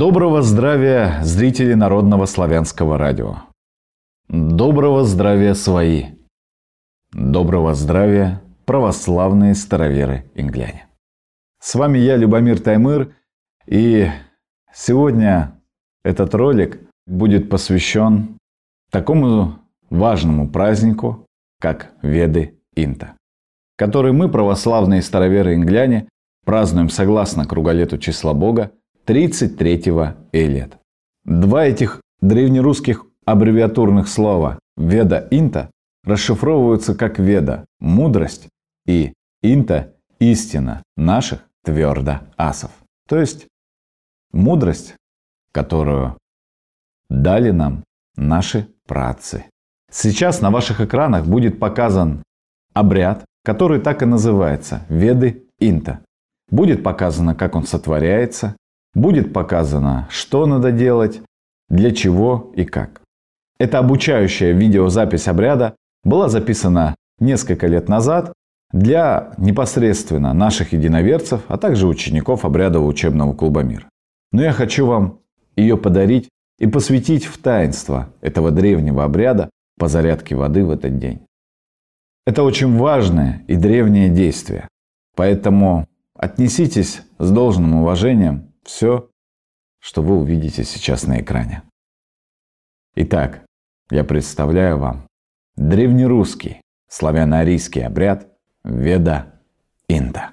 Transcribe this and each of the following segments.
Доброго здравия, зрители Народного славянского радио. Доброго здравия, свои. Доброго здравия, православные староверы-ингляне. С вами я, Любомир Таймыр, и сегодня этот ролик будет посвящен такому важному празднику, как Веды Инта, который мы, православные староверы-ингляне, празднуем согласно круголету числа Бога 33-го Элет. Два этих древнерусских аббревиатурных слова «Веда Инта» расшифровываются как «Веда» – мудрость и «Инта» – истина наших твердо асов. То есть мудрость, которую дали нам наши праотцы. Сейчас на ваших экранах будет показан обряд, который так и называется – Веды Инта. Будет показано, как он сотворяется, будет показано, что надо делать, для чего и как. Эта обучающая видеозапись обряда была записана несколько лет назад для непосредственно наших единоверцев, а также учеников обрядового учебного клуба «Мир». Но я хочу вам ее подарить и посвятить в таинство этого древнего обряда по зарядке воды в этот день. Это очень важное и древнее действие, поэтому отнеситесь с должным уважением все, что вы увидите сейчас на экране. Итак, я представляю вам древнерусский славяно-арийский обряд Веда Инта.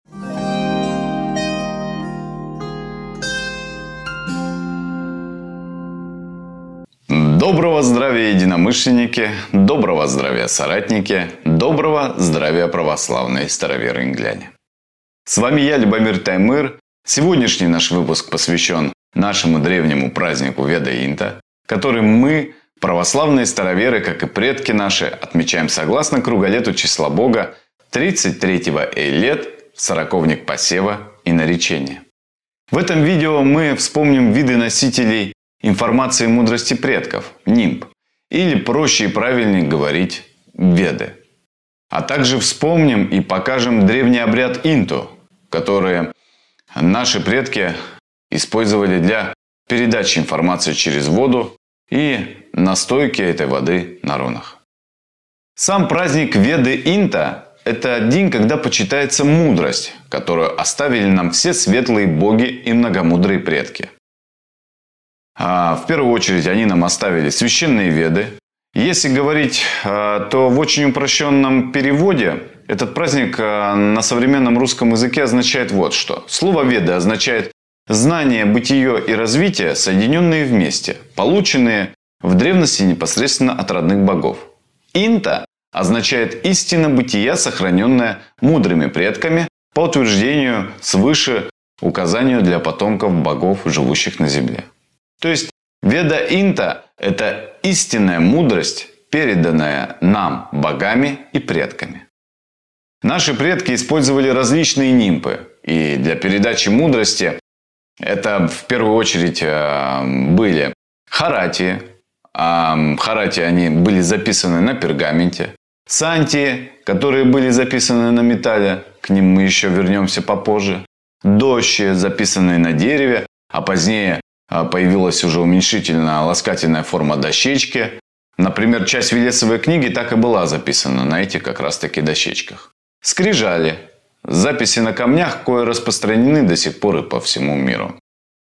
Доброго здравия, единомышленники! Доброго здравия, соратники! Доброго здравия, православные староверы-ингляне! С вами я, Любомир Таймыр. Сегодняшний наш выпуск посвящен нашему древнему празднику Веда Инта, который мы, православные староверы, как и предки наши, отмечаем согласно круголету числа Бога 33-го Элет, сороковник посева и наречения. В этом видео мы вспомним виды носителей информации мудрости предков, нимб, или проще и правильнее говорить Веды. А также вспомним и покажем древний обряд Инту, который наши предки использовали для передачи информации через воду и настойки этой воды на рунах. Сам праздник Веды Инта – это день, когда почитается мудрость, которую оставили нам все светлые боги и многомудрые предки. В первую очередь они нам оставили священные Веды. Если говорить, то в очень упрощенном переводе этот праздник на современном русском языке означает вот что. Слово «веда» означает знание, бытие и развитие, соединенные вместе, полученные в древности непосредственно от родных богов. «Инта» означает истина бытия, сохраненная мудрыми предками по утверждению свыше указанию для потомков богов, живущих на земле. То есть Веда Инта – это истинная мудрость, переданная нам богами и предками. Наши предки использовали различные нимбы, и для передачи мудрости это в первую очередь были харатии. Харатии они были записаны на пергаменте. Сантии, которые были записаны на металле, к ним мы еще вернемся попозже. Дощи, записанные на дереве, а позднее появилась уже уменьшительная ласкательная форма дощечки. Например, часть Велесовой книги так и была записана на этих как раз таки дощечках. Скрижали. Записи на камнях, кое распространены до сих пор и по всему миру.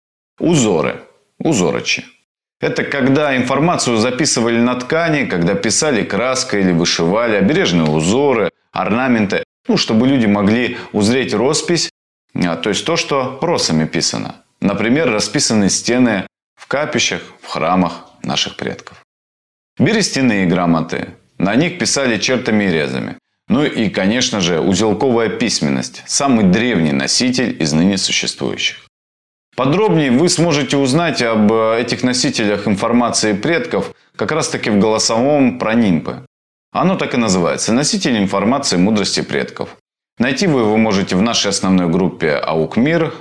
Узоры. Узорочи. Это когда информацию записывали на ткани, когда писали краской или вышивали обережные узоры, орнаменты, чтобы люди могли узреть роспись, то есть то, что росами писано. Например, расписаны стены в капищах, в храмах наших предков. Берестяные грамоты. На них писали чертами и резами. Ну и, конечно же, узелковая письменность. Самый древний носитель из ныне существующих. Подробнее вы сможете узнать об этих носителях информации предков как раз таки в голосовом про нимбы. Оно так и называется – носитель информации мудрости предков. Найти вы его можете в нашей основной группе АУК МИР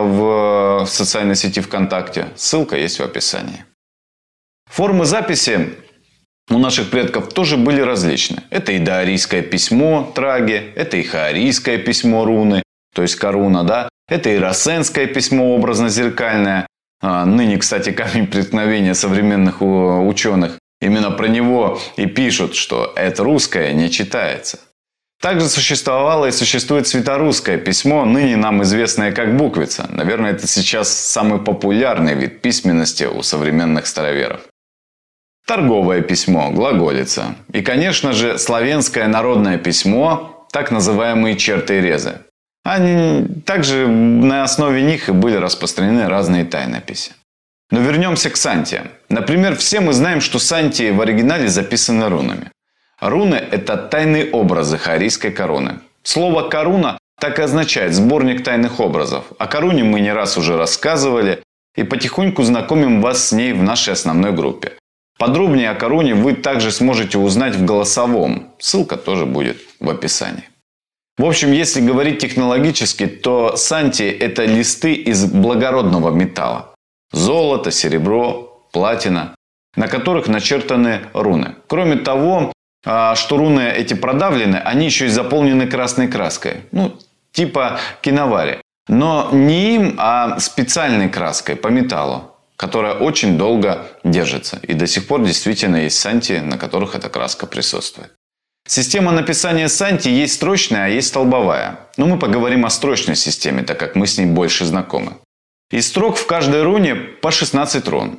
в социальной сети ВКонтакте. Ссылка есть в описании. Формы записи у наших предков тоже были различны. Это и доарийское письмо траги, это и хаарийское письмо руны, то есть коруна, да? Это и рассенское письмо образно-зеркальное, ныне, кстати, камень преткновения современных ученых, именно про него и пишут, что это русское не читается. Также существовало и существует святорусское письмо, ныне нам известное как буквица. Наверное, это сейчас самый популярный вид письменности у современных староверов. Торговое письмо, глаголица. И, конечно же, славянское народное письмо, так называемые черты-резы. Также на основе них и были распространены разные тайнописи. Но вернемся к сантиям. Например, все мы знаем, что сантии в оригинале записаны рунами. Руны – это тайные образы хаорийской короны. Слово «коруна» так и означает «сборник тайных образов». О короне мы не раз уже рассказывали и потихоньку знакомим вас с ней в нашей основной группе. Подробнее о короне вы также сможете узнать в голосовом. Ссылка тоже будет в описании. В общем, если говорить технологически, то сантии – это листы из благородного металла. Золото, серебро, платина, на которых начертаны руны. Кроме того, что руны эти продавлены, они еще и заполнены красной краской. Типа киновари. Но не им, а специальной краской по металлу, которая очень долго держится. И до сих пор действительно есть сантии, на которых эта краска присутствует. Система написания сантий есть строчная, а есть столбовая. Но мы поговорим о строчной системе, так как мы с ней больше знакомы. Из строк в каждой руне по 16 рун.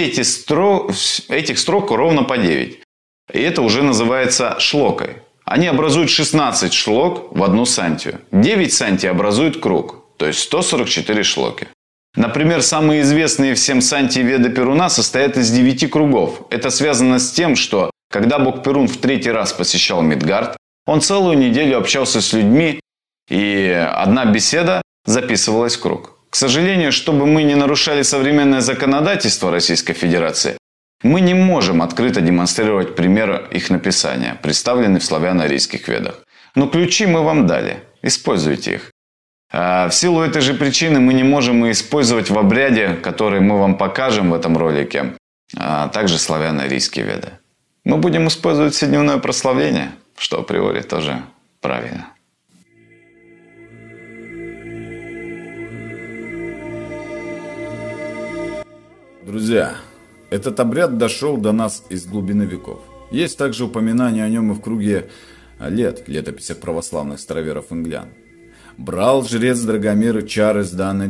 Этих строк ровно по 9. И это уже называется шлокой. Они образуют 16 шлок в одну сантию. 9 сантий образуют круг, то есть 144 шлоки. Например, самые известные всем сантии Веды Перуна состоят из 9 кругов. Это связано с тем, что когда бог Перун в 3-й раз посещал Мидгард, он целую неделю общался с людьми, и одна беседа записывалась в круг. К сожалению, чтобы мы не нарушали современное законодательство Российской Федерации, мы не можем открыто демонстрировать примеры их написания, представленные в славяно-арийских ведах. Но ключи мы вам дали. Используйте их. В силу этой же причины мы не можем и использовать в обряде, который мы вам покажем в этом ролике, также славяно-арийские веды. Мы будем использовать вседневное прославление, что априори тоже правильно. Друзья, этот обряд дошел до нас из глубины веков. Есть также упоминание о нем и в круге летописях православных староверов-инглян. Брал жрец Драгомир чары с данной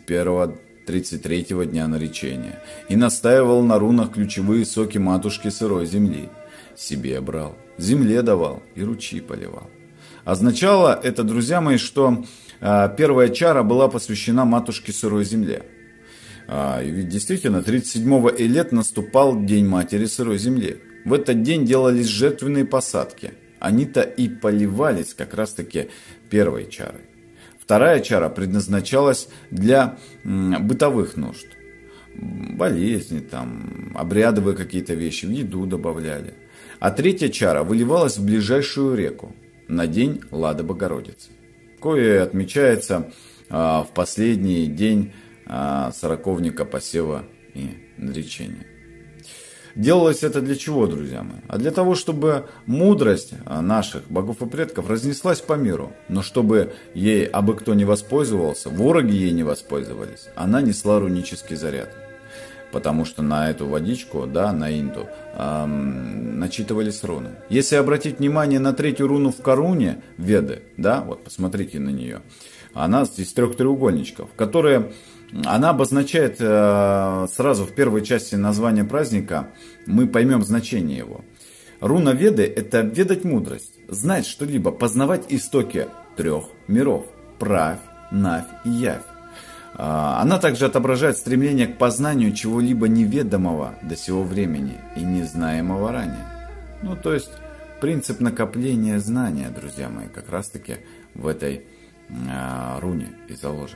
31-33 дня наречения и настаивал на рунах ключевые соки матушки сырой земли. Себе брал, земле давал и ручьи поливал. Означало это, друзья мои, что первая чара была посвящена матушке сырой земле. И ведь действительно, 37-го Элет наступал День Матери Сырой Земли. В этот день делались жертвенные посадки. Они-то и поливались как раз-таки первой чарой. Вторая чара предназначалась для бытовых нужд. Болезни, обрядовые какие-то вещи, в еду добавляли. А третья чара выливалась в ближайшую реку на день Лады Богородицы, кое отмечается в последний день сороковника посева и наречения. Делалось это для чего, друзья мои? А для того, чтобы мудрость наших богов и предков разнеслась по миру. Но чтобы ей абы кто не воспользовался, вороги ей не воспользовались, она несла рунический заряд. Потому что на эту водичку, на инту, начитывались руны. Если обратить внимание на третью руну в короне Веды, посмотрите на нее. Она из 3 треугольничков, которые... Она обозначает сразу в первой части названия праздника, мы поймем значение его. Руна Веды – это ведать мудрость, знать что-либо, познавать истоки 3 миров – Правь, Навь и Явь. Она также отображает стремление к познанию чего-либо неведомого до сего времени и незнаемого ранее. То есть принцип накопления знания, друзья мои, как раз-таки в этой руне и заложен.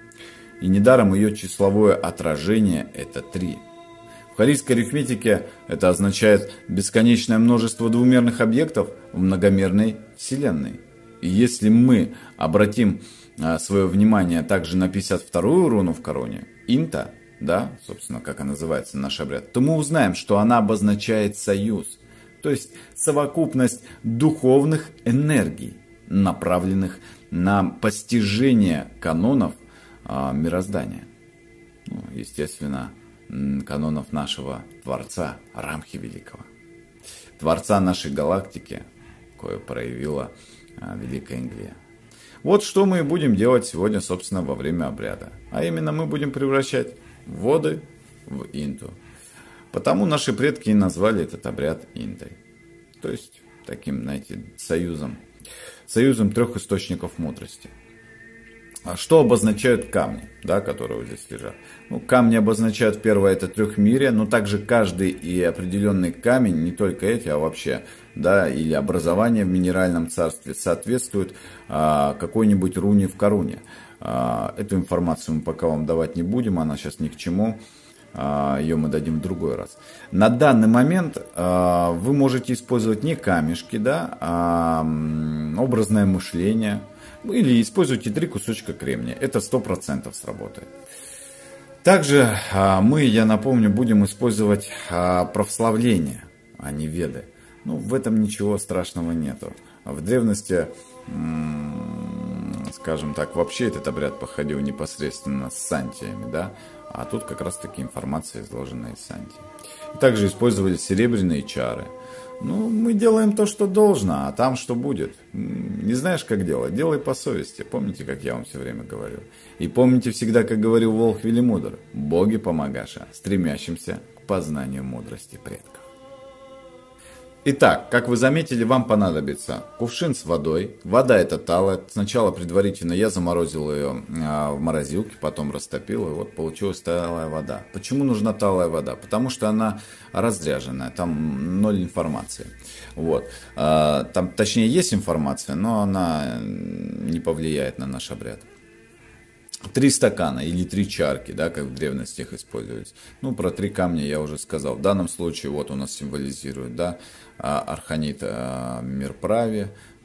И недаром ее числовое отражение – это 3. В хаорийской арифметике это означает бесконечное множество двумерных объектов в многомерной Вселенной. И если мы обратим свое внимание также на 52-ю руну в короне, инта, собственно, как она называется, наш обряд, то мы узнаем, что она обозначает союз, то есть совокупность духовных энергий, направленных на постижение канонов мироздания. естественно, канонов нашего Творца, Рамхи Великого. Творца нашей галактики, кое проявила Великая Инглия. Вот что мы и будем делать сегодня, собственно, во время обряда. А именно мы будем превращать воды в инту. Потому наши предки и назвали этот обряд интой. То есть таким, знаете, союзом трех источников мудрости. А что обозначают камни, да, которые вот здесь лежат? Камни обозначают, первое, это трехмирие, но также каждый и определенный камень, не только эти, а вообще, да, или образование в минеральном царстве соответствует какой-нибудь руне в коруне. Эту информацию мы пока вам давать не будем, она сейчас ни к чему. Ее мы дадим в другой раз. На данный момент вы можете использовать не камешки, да, а образное мышление. Или используйте 3 кусочка кремния. Это 100% сработает. Также я напомню, будем использовать прославление, а не веды. В этом ничего страшного нету. В древности, скажем так, вообще этот обряд походил непосредственно с сантиями, да? А тут как раз таки информация изложена из сантии. Также использовали серебряные чары. Мы делаем то, что должно, а там что будет. Не знаешь, как делать? Делай по совести. Помните, как я вам все время говорю? И помните всегда, как говорил Волх Велимудр: боги помогаша, стремящимся к познанию мудрости предков. Итак, как вы заметили, вам понадобится кувшин с водой. Вода это талая. Сначала предварительно я заморозил ее в морозилке, потом растопил, и вот получилась талая вода. Почему нужна талая вода? Потому что она разряженная, там 0 информации. Вот. Там, точнее, есть информация, но она не повлияет на наш обряд. 3 стакана или 3 чарки, да, как в древности их использовались. Про 3 камня я уже сказал. В данном случае вот у нас символизирует, да, арханит мир Прави,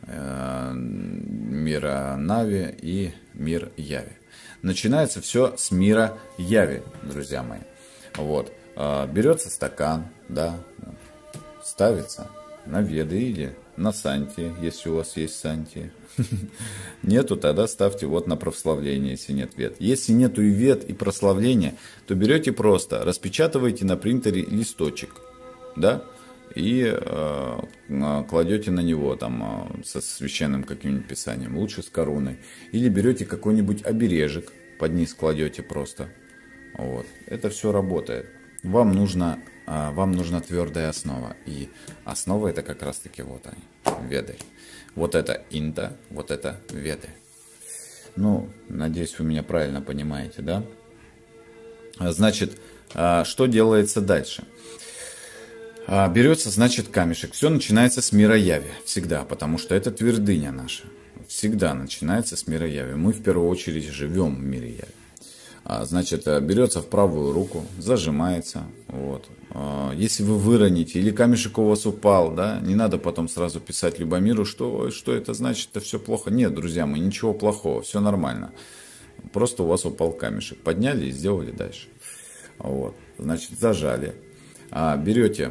мира Нави и мир Яви. Начинается все с мира Яви, друзья мои. Вот. Берется стакан, да, ставится на веды или на санти, если у вас есть санти. Нету, тогда ставьте вот на прославление, если нет вед. Если нету и вед, и прославления, то берете просто, распечатываете на принтере листочек, да, и кладете на него там со священным каким-нибудь писанием, лучше с короной. Или берете какой-нибудь обережек, под низ кладете просто. Вот. Это все работает. Вам нужна твердая основа. И основа это как раз таки вот они, веды. Вот это инта, вот это веды. Надеюсь, вы меня правильно понимаете, да? Значит, что делается дальше? Берется, значит, камешек. Все начинается с мира Яви. Всегда, потому что это твердыня наша. Всегда начинается с мира Яви. Мы в первую очередь живем в мире Яви. Значит, берется в правую руку, зажимается. Вот. Если вы выроните, или камешек у вас упал, да, не надо потом сразу писать Любомиру, что это значит, это все плохо. Нет, друзья мои, ничего плохого, все нормально. Просто у вас упал камешек. Подняли и сделали дальше. Вот. Значит, зажали. Берете,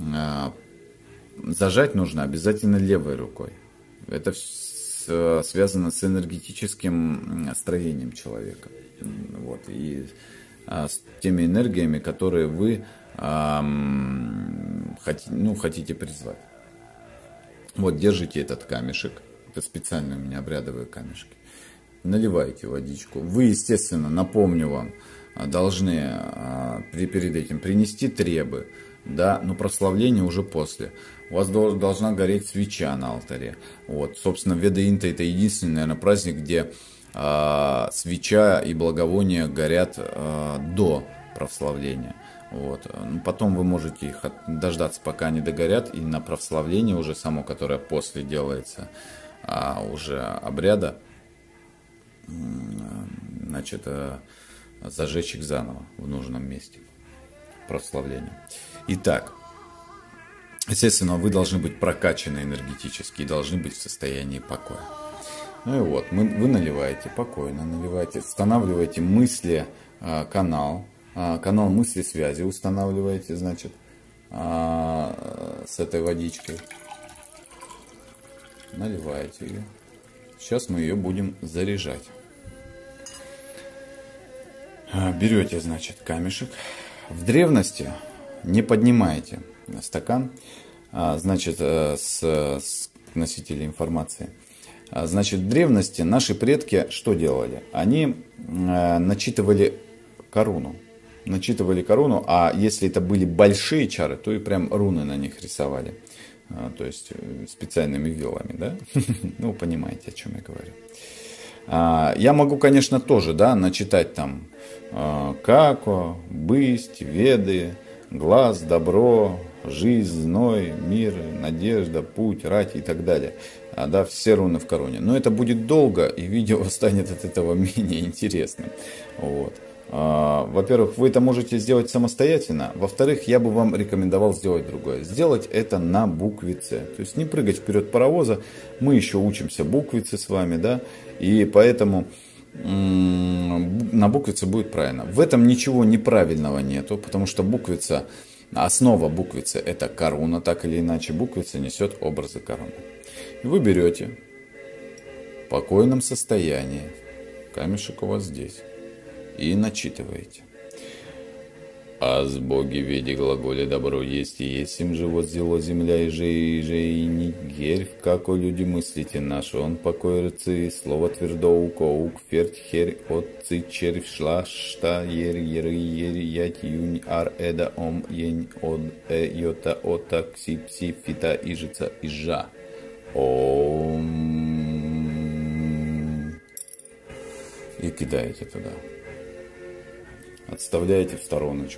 зажать нужно обязательно левой рукой. Это связано с энергетическим строением человека. Вот, и с теми энергиями, которые вы хотите призвать. Вот, держите этот камешек. Это специальные у меня обрядовые камешки. Наливайте водичку. Вы, естественно, напомню вам, должны перед этим принести требы. Да, но прославление уже после. У вас должна гореть свеча на алтаре. Вот, собственно, Веда-инта это единственный, наверное, праздник, где свеча и благовония горят до прославления. Вот. Потом вы можете их дождаться, пока они догорят, и на прославление уже само, которое после делается уже обряда, значит, зажечь их заново в нужном месте. Прославление. Итак, естественно, вы должны быть прокачаны энергетически и должны быть в состоянии покоя. Ну и вот, вы наливаете, спокойно наливаете, устанавливаете мысли, канал мысли связи устанавливаете, значит, с этой водичкой. Наливаете ее. Сейчас мы ее будем заряжать. Берете, значит, камешек. В древности не поднимаете стакан, значит, с носителя информации. Значит, в древности наши предки что делали? Они начитывали коруну. А если это были большие чары, то и прям руны на них рисовали. То есть специальными вилами, да? Ну, понимаете, о чем я говорю. Я могу, конечно, тоже, да, начитать там како, бысть, веды, глаз, добро, жизнь, зной, мир, надежда, путь, рать и так далее. Да, все руны в короне. Но это будет долго, и видео станет от этого менее интересным. Вот. Во-первых, вы это можете сделать самостоятельно. Во-вторых, я бы вам рекомендовал сделать другое. Сделать это на буквице. То есть не прыгать вперед паровоза. Мы еще учимся буквице с вами, да. И поэтому на буквице будет правильно. В этом ничего неправильного нету, потому что буквица, основа буквицы это коруна, так или иначе буквица несет образы короны. И вы берете в покойном состоянии, камешек у вас здесь, и начитываете. Аз боги веди глаголе добро есть и есть им живот зело земля и не герь, како люди мыслите наши, он покой рыцы, слово твердо ук, ферть херь, отцы червь шла, шта, ер, ять, юнь, ар, эда, ом, ень, од, йота, ота, кси, пси, фита, ижица, ижа. Ом. И кидаете туда. Отставляете в стороночку.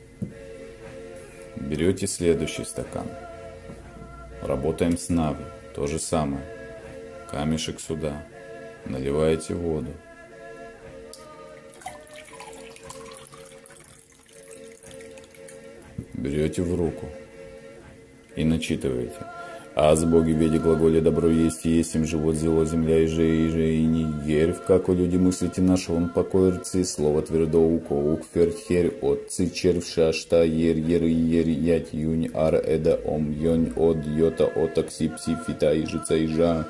Берете следующий стакан. Работаем с Нави. То же самое. Камешек сюда. Наливаете воду. Берете в руку. И начитываете. Аз боги веди глаголе добро есть и есть им живот зело земля и не герь, како люди мыслите наши, он покой рцы, слово твердо ук, ферть херь, отцы червь шашта, ер, ять, юнь, ар, эда, ом, йонь, од, йота, ота, кси, пси, фита, ижица, ижа.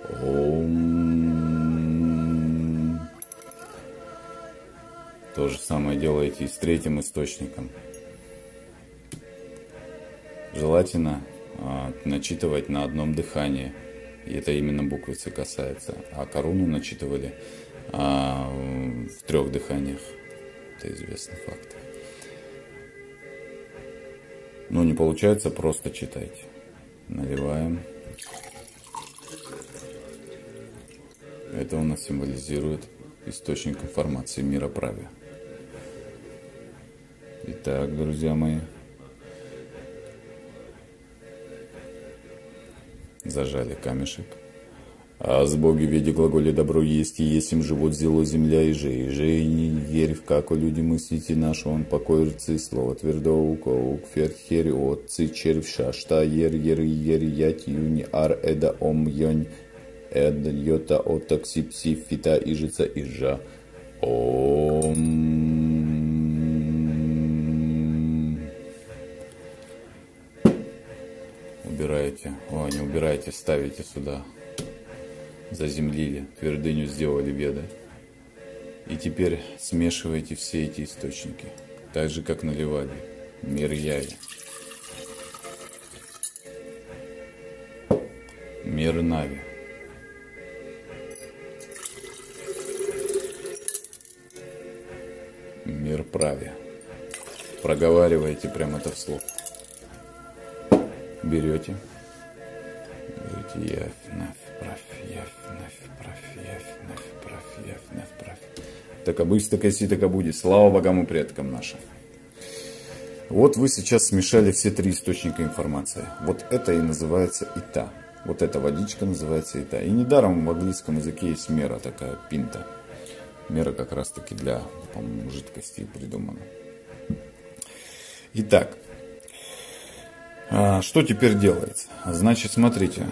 Ом. То же самое делаете и с третьим источником. Желательно начитывать на одном дыхании. И это именно буквицы касается. А коруну начитывали в 3 дыханиях. Это известный факт. Но не получается, просто читайте. Наливаем. Это у нас символизирует источник информации мира праве. Итак, друзья мои. Зажали камешек. Аз боги веди глаголе добро есть и есть им живот зело земля и не верь, како люди мыслите наши, он покой рцы, слово твердо ук, ферть херь, отцы червь шашта, ер, ять, юни, ар, эда, ом, йонь, эд, йота, ота, кси, пси, фита, ижица, ижа. Ом. Убираете, не убираете, ставите сюда, заземлили, твердыню сделали веды. И теперь смешиваете все эти источники, так же как наливали мир яви, мир нави, мир праве. Проговариваете прямо это вслух. Берете явь, навь, правь, явь, навь, правь, явь, навь, правь, явь, навь, правь. Так быть, так и так и будет. Слава богам и предкам нашим. Вот вы сейчас смешали все 3 источника информации. Вот это и называется ита. Вот эта водичка называется ита. И недаром в английском языке есть мера такая, пинта. Мера как раз таки для, по-моему, жидкостей придумана. Итак. Что теперь делается? Значит, смотрите,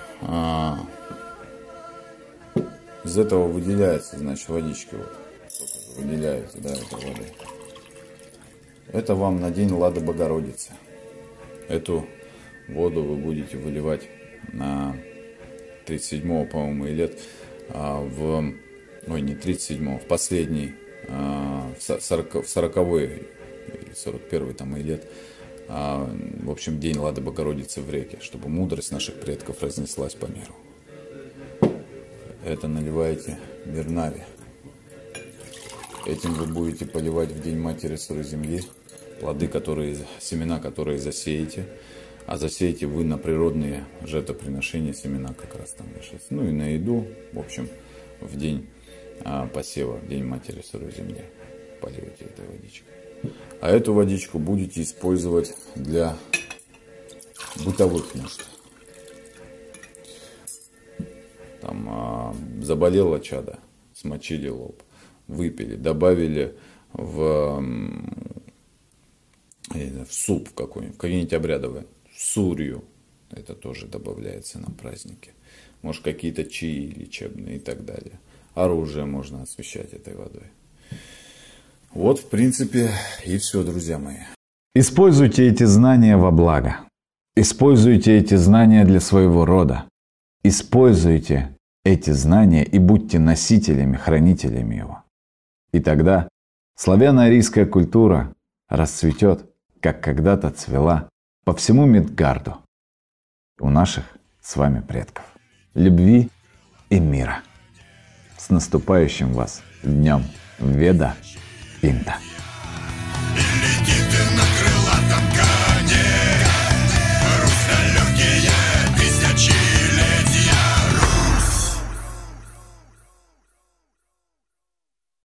из этого выделяется, значит, водички вот, выделяется, да, это воды. Это вам на день Лады Богородицы. Эту воду вы будете выливать на 37-го, по-моему, лет, не 37-го, в последний в 40-й, 41-й там и лет, в общем, день Лады Богородицы в Реке, чтобы мудрость наших предков разнеслась по миру. Это наливаете Мирнави. Этим вы будете поливать в День Матери Сырой Земли плоды, семена, которые засеете. А засеете вы на природные жертвоприношения семена как раз там сейчас. Ну и на еду, в общем, в день посева, в День Матери Сырой Земли поливайте этой водичкой. А эту водичку будете использовать для бытовых нужд. Там заболело чадо, смочили лоб, выпили, добавили в суп какой-нибудь, какие-нибудь обрядовые, сурью, это тоже добавляется на праздники. Может, какие-то чаи лечебные и так далее. Оружие можно освещать этой водой. Вот, в принципе, и все, друзья мои. Используйте эти знания во благо. Используйте эти знания для своего рода. Используйте эти знания и будьте носителями, хранителями его. И тогда славяно-арийская культура расцветет, как когда-то цвела по всему Мидгарду у наших с вами предков. Любви и мира. С наступающим вас днем Веда Пинта!